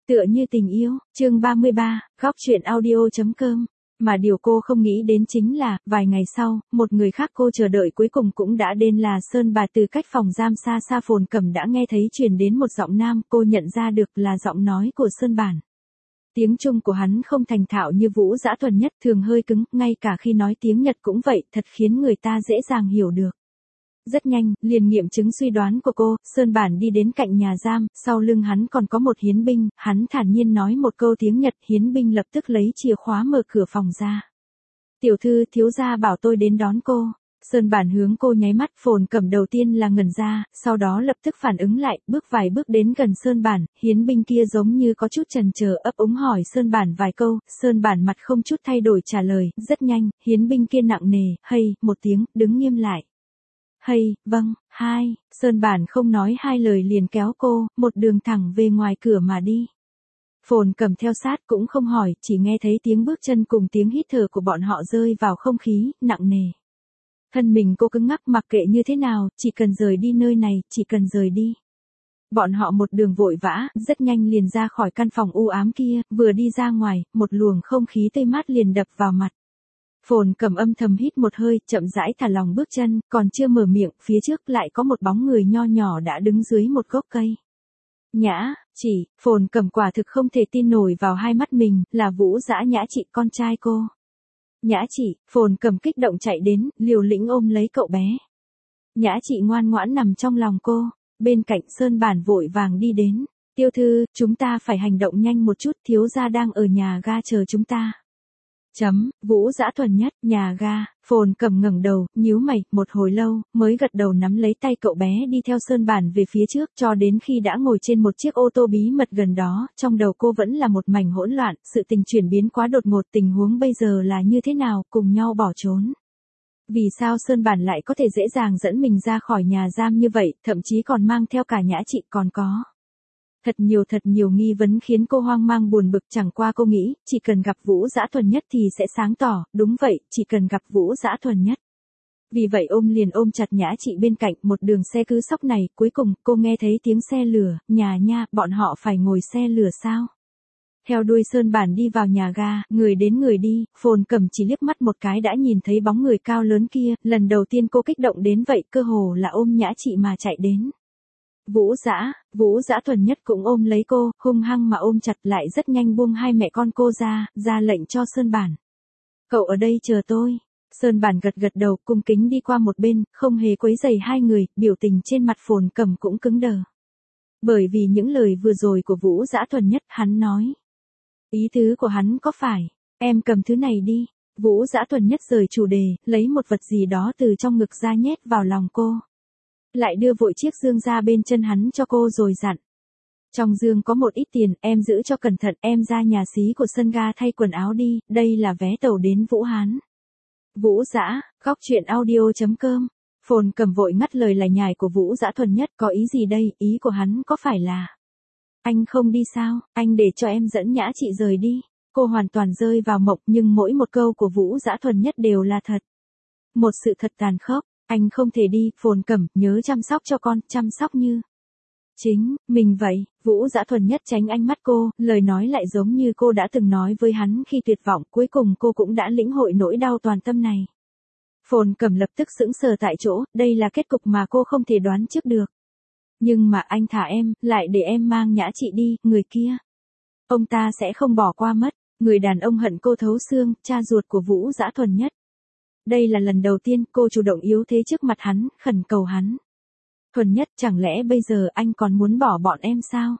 Tựa như tình yêu, chương 33, góc truyện audio.com. Mà điều cô không nghĩ đến chính là, vài ngày sau, một người khác cô chờ đợi cuối cùng cũng đã đến là Sơn Bà. Từ cách phòng giam xa xa Phồn Cẩm đã nghe thấy truyền đến một giọng nam, cô nhận ra được là giọng nói của Sơn Bản. Tiếng Trung của hắn không thành thạo như Vũ Dã Thuần Nhất, thường hơi cứng, ngay cả khi nói tiếng Nhật cũng vậy, thật khiến người ta dễ dàng hiểu được. Rất nhanh, liền nghiệm chứng suy đoán của cô, Sơn Bản đi đến cạnh nhà giam, sau lưng hắn còn có một hiến binh, hắn thản nhiên nói một câu tiếng Nhật, hiến binh lập tức lấy chìa khóa mở cửa phòng ra. Tiểu thư, thiếu gia bảo tôi đến đón cô. Sơn Bản hướng cô nháy mắt. Phồn Cẩm đầu tiên là ngẩn ra, sau đó lập tức phản ứng lại, bước vài bước đến gần Sơn Bản, hiến binh kia giống như có chút chần chờ ấp úng hỏi Sơn Bản vài câu, Sơn Bản mặt không chút thay đổi trả lời, rất nhanh, hiến binh kia nặng nề, hây, một tiếng, đứng nghiêm lại. Hay, vâng, hai, Sơn Bản không nói hai lời liền kéo cô, một đường thẳng về ngoài cửa mà đi. Phồn Cẩm theo sát cũng không hỏi, chỉ nghe thấy tiếng bước chân cùng tiếng hít thở của bọn họ rơi vào không khí, nặng nề. Thân mình cô cứng ngắc mặc kệ như thế nào, chỉ cần rời đi nơi này, chỉ cần rời đi. Bọn họ một đường vội vã, rất nhanh liền ra khỏi căn phòng u ám kia, vừa đi ra ngoài, một luồng không khí tươi mát liền đập vào mặt. Phồn Cẩm âm thầm hít một hơi, chậm rãi thả lòng bước chân, còn chưa mở miệng, phía trước lại có một bóng người nho nhỏ đã đứng dưới một gốc cây. Nhã, chị, Phồn Cẩm quả thực không thể tin nổi vào hai mắt mình, là Vũ Dã Nhã chị, con trai cô. Nhã chị, Phồn Cẩm kích động chạy đến, liều lĩnh ôm lấy cậu bé. Nhã chị ngoan ngoãn nằm trong lòng cô, bên cạnh Sơn Bản vội vàng đi đến. Tiêu thư, chúng ta phải hành động nhanh một chút, thiếu gia đang ở nhà ga chờ chúng ta. Vũ Dã Thuần Nhất, nhà ga. Phồn Cẩm ngẩng đầu, nhíu mày, một hồi lâu, mới gật đầu nắm lấy tay cậu bé đi theo Sơn Bản về phía trước, cho đến khi đã ngồi trên một chiếc ô tô bí mật gần đó, trong đầu cô vẫn là một mảnh hỗn loạn, sự tình chuyển biến quá đột ngột, tình huống bây giờ là như thế nào, cùng nhau bỏ trốn. Vì sao Sơn Bản lại có thể dễ dàng dẫn mình ra khỏi nhà giam như vậy, thậm chí còn mang theo cả Nhã chị còn có. Thật nhiều nghi vấn khiến cô hoang mang buồn bực, chẳng qua cô nghĩ, chỉ cần gặp Vũ Dã Thuần Nhất thì sẽ sáng tỏ, đúng vậy, chỉ cần gặp Vũ Dã Thuần Nhất. Vì vậy ôm chặt Nhã chị bên cạnh, một đường xe cứ sóc này, cuối cùng, cô nghe thấy tiếng xe lửa, nhà nha, bọn họ phải ngồi xe lửa sao? Theo đuôi Sơn Bản đi vào nhà ga, người đến người đi, Phồn Cẩm chỉ liếc mắt một cái đã nhìn thấy bóng người cao lớn kia, lần đầu tiên cô kích động đến vậy, cơ hồ là ôm Nhã chị mà chạy đến. Vũ Dã Thuần Nhất cũng ôm lấy cô, hung hăng mà ôm chặt lại rất nhanh buông hai mẹ con cô ra lệnh cho Sơn Bản. Cậu ở đây chờ tôi. Sơn Bản gật đầu, cung kính đi qua một bên, không hề quấy rầy hai người, biểu tình trên mặt Phồn Cẩm cũng cứng đờ. Bởi vì những lời vừa rồi của Vũ Dã Thuần Nhất, hắn nói. Ý tứ của hắn có phải, em cầm thứ này đi. Vũ Dã Thuần Nhất rời chủ đề, lấy một vật gì đó từ trong ngực ra nhét vào lòng cô. Lại đưa vội chiếc dương ra bên chân hắn cho cô rồi dặn. Trong dương có một ít tiền, em giữ cho cẩn thận, em ra nhà xí của sân ga thay quần áo đi, đây là vé tàu đến Vũ Hán. Vũ Dã, góc truyện audio.com. Phồn Cẩm vội ngắt lời lải nhải của Vũ Dã Thuần Nhất, có ý gì đây, ý của hắn có phải là. Anh không đi sao, anh để cho em dẫn Nhã chị rời đi. Cô hoàn toàn rơi vào mộng, nhưng mỗi một câu của Vũ Dã Thuần Nhất đều là thật. Một sự thật tàn khốc. Anh không thể đi, Phồn Cẩm, nhớ chăm sóc cho con, chăm sóc như chính mình vậy. Vũ Dã Thuần Nhất tránh ánh mắt cô, lời nói lại giống như cô đã từng nói với hắn khi tuyệt vọng, cuối cùng cô cũng đã lĩnh hội nỗi đau toàn tâm này. Phồn Cẩm lập tức sững sờ tại chỗ, đây là kết cục mà cô không thể đoán trước được. Nhưng mà anh thả em, lại để em mang Nhã chị đi, người kia. Ông ta sẽ không bỏ qua mất, người đàn ông hận cô thấu xương, cha ruột của Vũ Dã Thuần Nhất. Đây là lần đầu tiên cô chủ động yếu thế trước mặt hắn, khẩn cầu hắn. Thuần Nhất, chẳng lẽ bây giờ anh còn muốn bỏ bọn em sao?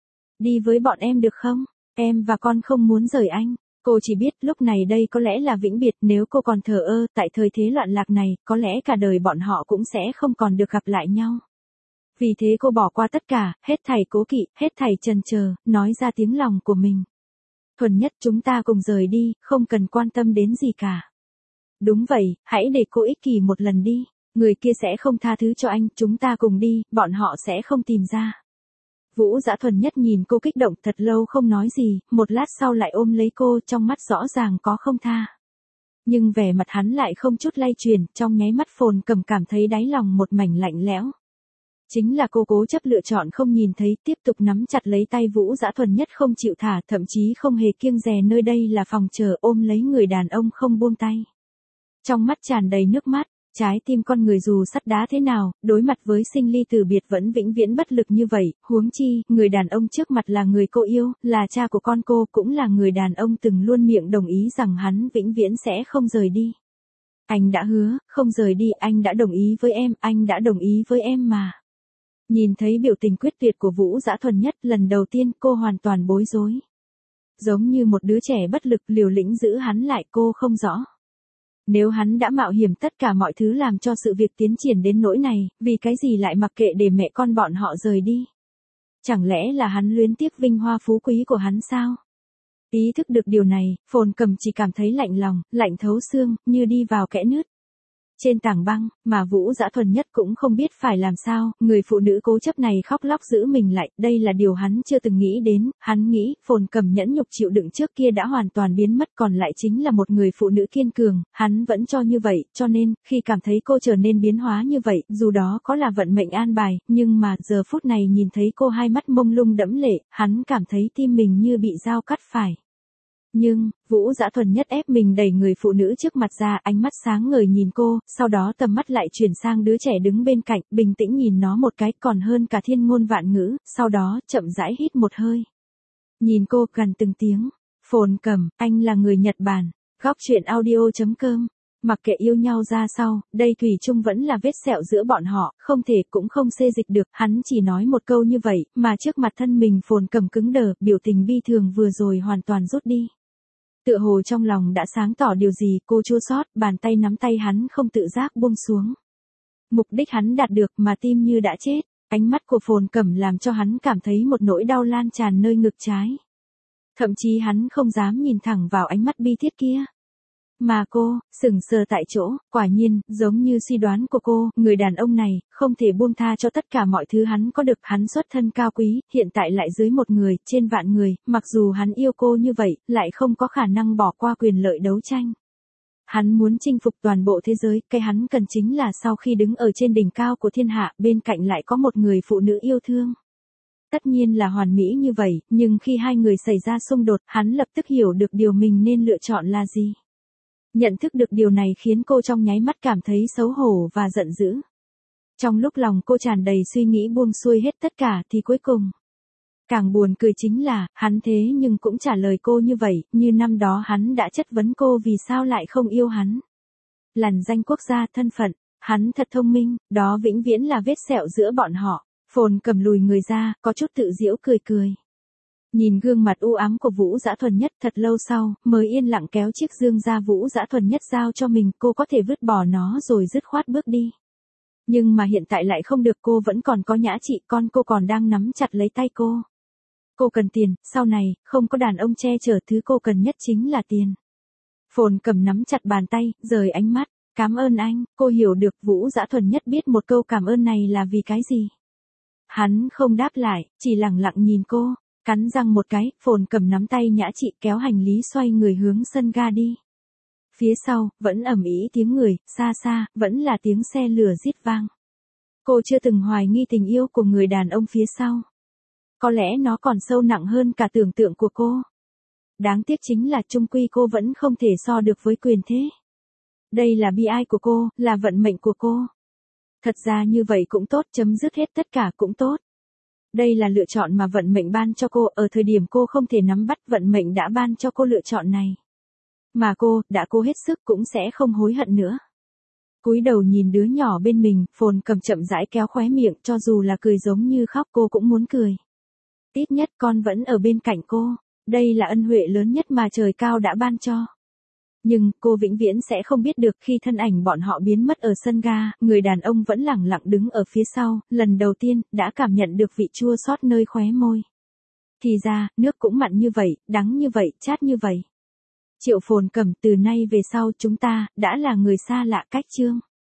Đi với bọn em được không? Em và con không muốn rời anh. Cô chỉ biết lúc này đây có lẽ là vĩnh biệt, nếu cô còn thờ ơ, tại thời thế loạn lạc này, có lẽ cả đời bọn họ cũng sẽ không còn được gặp lại nhau. Vì thế cô bỏ qua tất cả, hết thảy cố kỵ, hết thảy chần chờ, nói ra tiếng lòng của mình. Thuần Nhất, chúng ta cùng rời đi, không cần quan tâm đến gì cả. Đúng vậy, hãy để cô ích kỷ một lần đi. Người kia sẽ không tha thứ cho anh, chúng ta cùng đi, bọn họ sẽ không tìm ra. Vũ Dã Thuần Nhất nhìn cô kích động thật lâu không nói gì, một lát sau lại ôm lấy cô, trong mắt rõ ràng có không tha. Nhưng vẻ mặt hắn lại không chút lay chuyển, trong nháy mắt Phồn Cẩm cảm thấy đáy lòng một mảnh lạnh lẽo. Chính là cô cố chấp lựa chọn không nhìn thấy, tiếp tục nắm chặt lấy tay Vũ Dã Thuần Nhất không chịu thả, thậm chí không hề kiêng dè nơi đây là phòng chờ, ôm lấy người đàn ông không buông tay. Trong mắt tràn đầy nước mắt, trái tim con người dù sắt đá thế nào, đối mặt với sinh ly từ biệt vẫn vĩnh viễn bất lực như vậy, huống chi, người đàn ông trước mặt là người cô yêu, là cha của con cô, cũng là người đàn ông từng luôn miệng đồng ý rằng hắn vĩnh viễn sẽ không rời đi. Anh đã hứa, không rời đi, anh đã đồng ý với em, anh đã đồng ý với em mà. Nhìn thấy biểu tình quyết tuyệt của Vũ Dã Thuần Nhất, lần đầu tiên cô hoàn toàn bối rối. Giống như một đứa trẻ bất lực liều lĩnh giữ hắn lại, cô không rõ. Nếu hắn đã mạo hiểm tất cả mọi thứ làm cho sự việc tiến triển đến nỗi này, vì cái gì lại mặc kệ để mẹ con bọn họ rời đi? Chẳng lẽ là hắn luyến tiếc vinh hoa phú quý của hắn sao? Ý thức được điều này, Phồn Cầm chỉ cảm thấy lạnh lòng, lạnh thấu xương, như đi vào kẽ nứt. Trên tảng băng, mà Vũ Dã Thuần Nhất cũng không biết phải làm sao, người phụ nữ cố chấp này khóc lóc giữ mình lại, đây là điều hắn chưa từng nghĩ đến, hắn nghĩ, Phồn Cầm nhẫn nhục chịu đựng trước kia đã hoàn toàn biến mất, còn lại chính là một người phụ nữ kiên cường, hắn vẫn cho như vậy, cho nên, khi cảm thấy cô trở nên biến hóa như vậy, dù đó có là vận mệnh an bài, nhưng mà, giờ phút này nhìn thấy cô hai mắt mông lung đẫm lệ, hắn cảm thấy tim mình như bị dao cắt phải. Nhưng, Vũ Dã Thuần Nhất ép mình đẩy người phụ nữ trước mặt ra, ánh mắt sáng ngời nhìn cô, sau đó tầm mắt lại chuyển sang đứa trẻ đứng bên cạnh, bình tĩnh nhìn nó một cái, còn hơn cả thiên ngôn vạn ngữ, sau đó, chậm rãi hít một hơi. Nhìn cô, gần từng tiếng. Phồn Cầm, anh là người Nhật Bản. Góc truyện audio.com. Mặc kệ yêu nhau ra sao, đây thủy chung vẫn là vết sẹo giữa bọn họ, không thể cũng không xê dịch được, hắn chỉ nói một câu như vậy, mà trước mặt thân mình Phồn Cầm cứng đờ, biểu tình bi thường vừa rồi hoàn toàn rút đi. Tựa hồ trong lòng đã sáng tỏ điều gì, cô chua xót, bàn tay nắm tay hắn không tự giác buông xuống. Mục đích hắn đạt được mà tim như đã chết, ánh mắt của Phồn Cẩm làm cho hắn cảm thấy một nỗi đau lan tràn nơi ngực trái. Thậm chí hắn không dám nhìn thẳng vào ánh mắt bi thiết kia. Mà cô, sững sờ tại chỗ, quả nhiên, giống như suy đoán của cô, người đàn ông này, không thể buông tha cho tất cả mọi thứ hắn có được, hắn xuất thân cao quý, hiện tại lại dưới một người, trên vạn người, mặc dù hắn yêu cô như vậy, lại không có khả năng bỏ qua quyền lợi đấu tranh. Hắn muốn chinh phục toàn bộ thế giới, cái hắn cần chính là sau khi đứng ở trên đỉnh cao của thiên hạ, bên cạnh lại có một người phụ nữ yêu thương. Tất nhiên là hoàn mỹ như vậy, nhưng khi hai người xảy ra xung đột, hắn lập tức hiểu được điều mình nên lựa chọn là gì. Nhận thức được điều này khiến cô trong nháy mắt cảm thấy xấu hổ và giận dữ. Trong lúc lòng cô tràn đầy suy nghĩ buông xuôi hết tất cả thì cuối cùng. Càng buồn cười chính là, hắn thế nhưng cũng trả lời cô như vậy, như năm đó hắn đã chất vấn cô vì sao lại không yêu hắn. Lằn danh quốc gia thân phận, hắn thật thông minh, đó vĩnh viễn là vết sẹo giữa bọn họ. Phồn Cầm lùi người ra, có chút tự giễu cười cười. Nhìn gương mặt u ám của Vũ Dã Thuần Nhất thật lâu sau, mới yên lặng kéo chiếc dương ra Vũ Dã Thuần Nhất giao cho mình, cô có thể vứt bỏ nó rồi dứt khoát bước đi. Nhưng mà hiện tại lại không được, cô vẫn còn có nhã trị, con cô còn đang nắm chặt lấy tay cô. Cô cần tiền, sau này, không có đàn ông che chở, thứ cô cần nhất chính là tiền. Phồn Cầm nắm chặt bàn tay, rời ánh mắt, cảm ơn anh, cô hiểu được Vũ Dã Thuần Nhất biết một câu cảm ơn này là vì cái gì. Hắn không đáp lại, chỉ lặng lặng nhìn cô. Cắn răng một cái, Phồn Cầm nắm tay nhã trị kéo hành lý xoay người hướng sân ga đi. Phía sau, vẫn ầm ĩ tiếng người, xa xa, vẫn là tiếng xe lửa rít vang. Cô chưa từng hoài nghi tình yêu của người đàn ông phía sau. Có lẽ nó còn sâu nặng hơn cả tưởng tượng của cô. Đáng tiếc chính là chung quy cô vẫn không thể so được với quyền thế. Đây là bi ai của cô, là vận mệnh của cô. Thật ra như vậy cũng tốt, chấm dứt hết tất cả cũng tốt. Đây là lựa chọn mà vận mệnh ban cho cô, ở thời điểm cô không thể nắm bắt, vận mệnh đã ban cho cô lựa chọn này. Mà cô, đã cố hết sức cũng sẽ không hối hận nữa. Cúi đầu nhìn đứa nhỏ bên mình, Phồn Cầm chậm rãi kéo khóe miệng, cho dù là cười giống như khóc cô cũng muốn cười. Ít nhất con vẫn ở bên cạnh cô, đây là ân huệ lớn nhất mà trời cao đã ban cho. Nhưng, cô vĩnh viễn sẽ không biết được khi thân ảnh bọn họ biến mất ở sân ga, người đàn ông vẫn lẳng lặng đứng ở phía sau, lần đầu tiên, đã cảm nhận được vị chua xót nơi khóe môi. Thì ra, nước cũng mặn như vậy, đắng như vậy, chát như vậy. Triệu Phồn Cầm, từ nay về sau chúng ta, đã là người xa lạ cách chương.